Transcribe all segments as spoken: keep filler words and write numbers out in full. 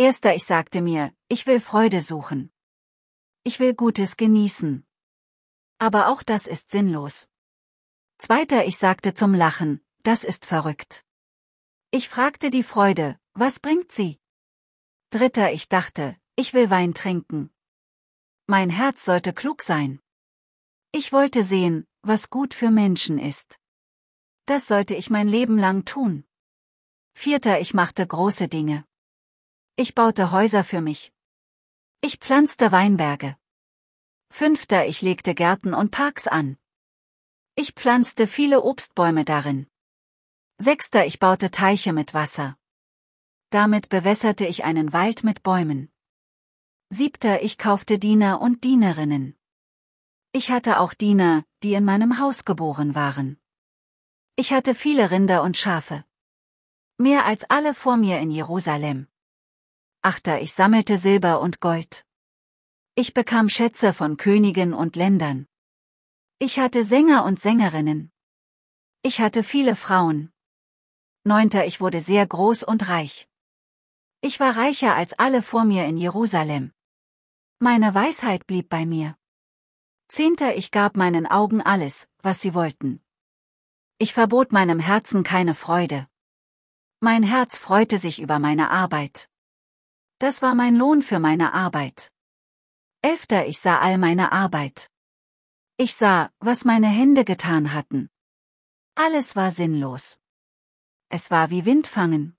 Erster, ich sagte mir, ich will Freude suchen. Ich will Gutes genießen. Aber auch das ist sinnlos. Zweiter, ich sagte zum Lachen, das ist verrückt. Ich fragte die Freude, was bringt sie? Dritter, ich dachte, ich will Wein trinken. Mein Herz sollte klug sein. Ich wollte sehen, was gut für Menschen ist. Das sollte ich mein Leben lang tun. Vierter, ich machte große Dinge. Ich baute Häuser für mich. Ich pflanzte Weinberge. Fünfter, ich legte Gärten und Parks an. Ich pflanzte viele Obstbäume darin. Sechster, ich baute Teiche mit Wasser. Damit bewässerte ich einen Wald mit Bäumen. Siebter, ich kaufte Diener und Dienerinnen. Ich hatte auch Diener, die in meinem Haus geboren waren. Ich hatte viele Rinder und Schafe. Mehr als alle vor mir in Jerusalem. Achter, ich sammelte Silber und Gold. Ich bekam Schätze von Königen und Ländern. Ich hatte Sänger und Sängerinnen. Ich hatte viele Frauen. Neunter, ich wurde sehr groß und reich. Ich war reicher als alle vor mir in Jerusalem. Meine Weisheit blieb bei mir. Zehnter, ich gab meinen Augen alles, was sie wollten. Ich verbot meinem Herzen keine Freude. Mein Herz freute sich über meine Arbeit. Das war mein Lohn für meine Arbeit. Elfter, ich sah all meine Arbeit. Ich sah, was meine Hände getan hatten. Alles war sinnlos. Es war wie Windfangen.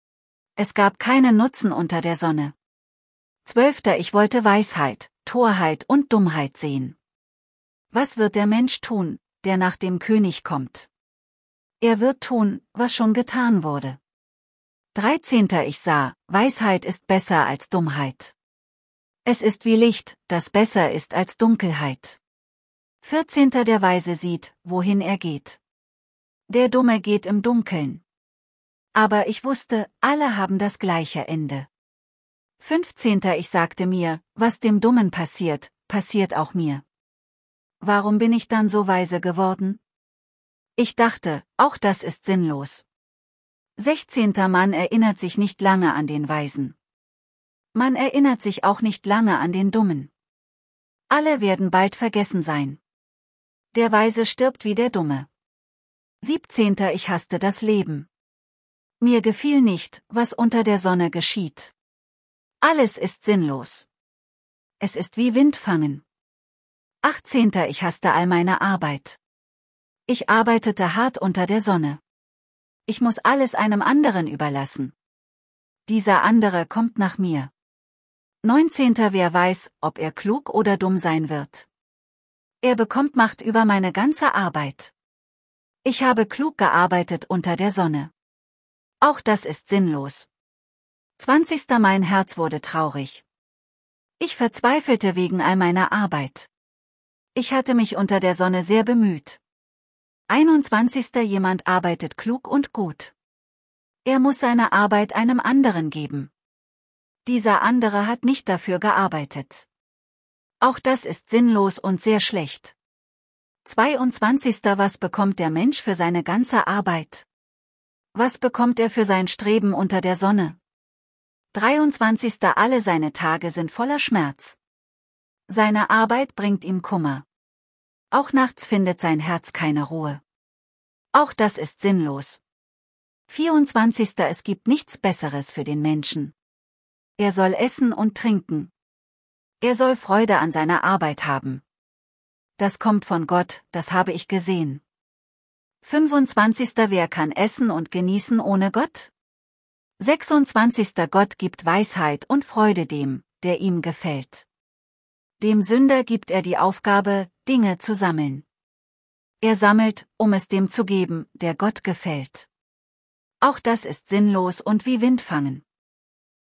Es gab keinen Nutzen unter der Sonne. Zwölfter, ich wollte Weisheit, Torheit und Dummheit sehen. Was wird der Mensch tun, der nach dem König kommt? Er wird tun, was schon getan wurde. Dreizehnter, ich sah, Weisheit ist besser als Dummheit. Es ist wie Licht, das besser ist als Dunkelheit. Vierzehnter, der Weise sieht, wohin er geht. Der Dumme geht im Dunkeln. Aber ich wusste, alle haben das gleiche Ende. Fünfzehnter, ich sagte mir, was dem Dummen passiert, passiert auch mir. Warum bin ich dann so weise geworden? Ich dachte, auch das ist sinnlos. Sechzehnter, man erinnert sich nicht lange an den Weisen. Man erinnert sich auch nicht lange an den Dummen. Alle werden bald vergessen sein. Der Weise stirbt wie der Dumme. Siebzehnter, ich hasste das Leben. Mir gefiel nicht, was unter der Sonne geschieht. Alles ist sinnlos. Es ist wie Windfangen. Achtzehnter, ich hasste all meine Arbeit. Ich arbeitete hart unter der Sonne. Ich muss alles einem anderen überlassen. Dieser andere kommt nach mir. Neunzehnter, wer weiß, ob er klug oder dumm sein wird. Er bekommt Macht über meine ganze Arbeit. Ich habe klug gearbeitet unter der Sonne. Auch das ist sinnlos. Zwanzigster, mein Herz wurde traurig. Ich verzweifelte wegen all meiner Arbeit. Ich hatte mich unter der Sonne sehr bemüht. Einundzwanzigster, jemand arbeitet klug und gut. Er muss seine Arbeit einem anderen geben. Dieser andere hat nicht dafür gearbeitet. Auch das ist sinnlos und sehr schlecht. Zweiundzwanzigster, was bekommt der Mensch für seine ganze Arbeit? Was bekommt er für sein Streben unter der Sonne? Dreiundzwanzigster, alle seine Tage sind voller Schmerz. Seine Arbeit bringt ihm Kummer. Auch nachts findet sein Herz keine Ruhe. Auch das ist sinnlos. vierundzwanzigster, es gibt nichts Besseres für den Menschen. Er soll essen und trinken. Er soll Freude an seiner Arbeit haben. Das kommt von Gott, das habe ich gesehen. fünfundzwanzigster, wer kann essen und genießen ohne Gott? sechsundzwanzigster, Gott gibt Weisheit und Freude dem, der ihm gefällt. Dem Sünder gibt er die Aufgabe, Dinge zu sammeln. Er sammelt, um es dem zu geben, der Gott gefällt. Auch das ist sinnlos und wie Windfangen.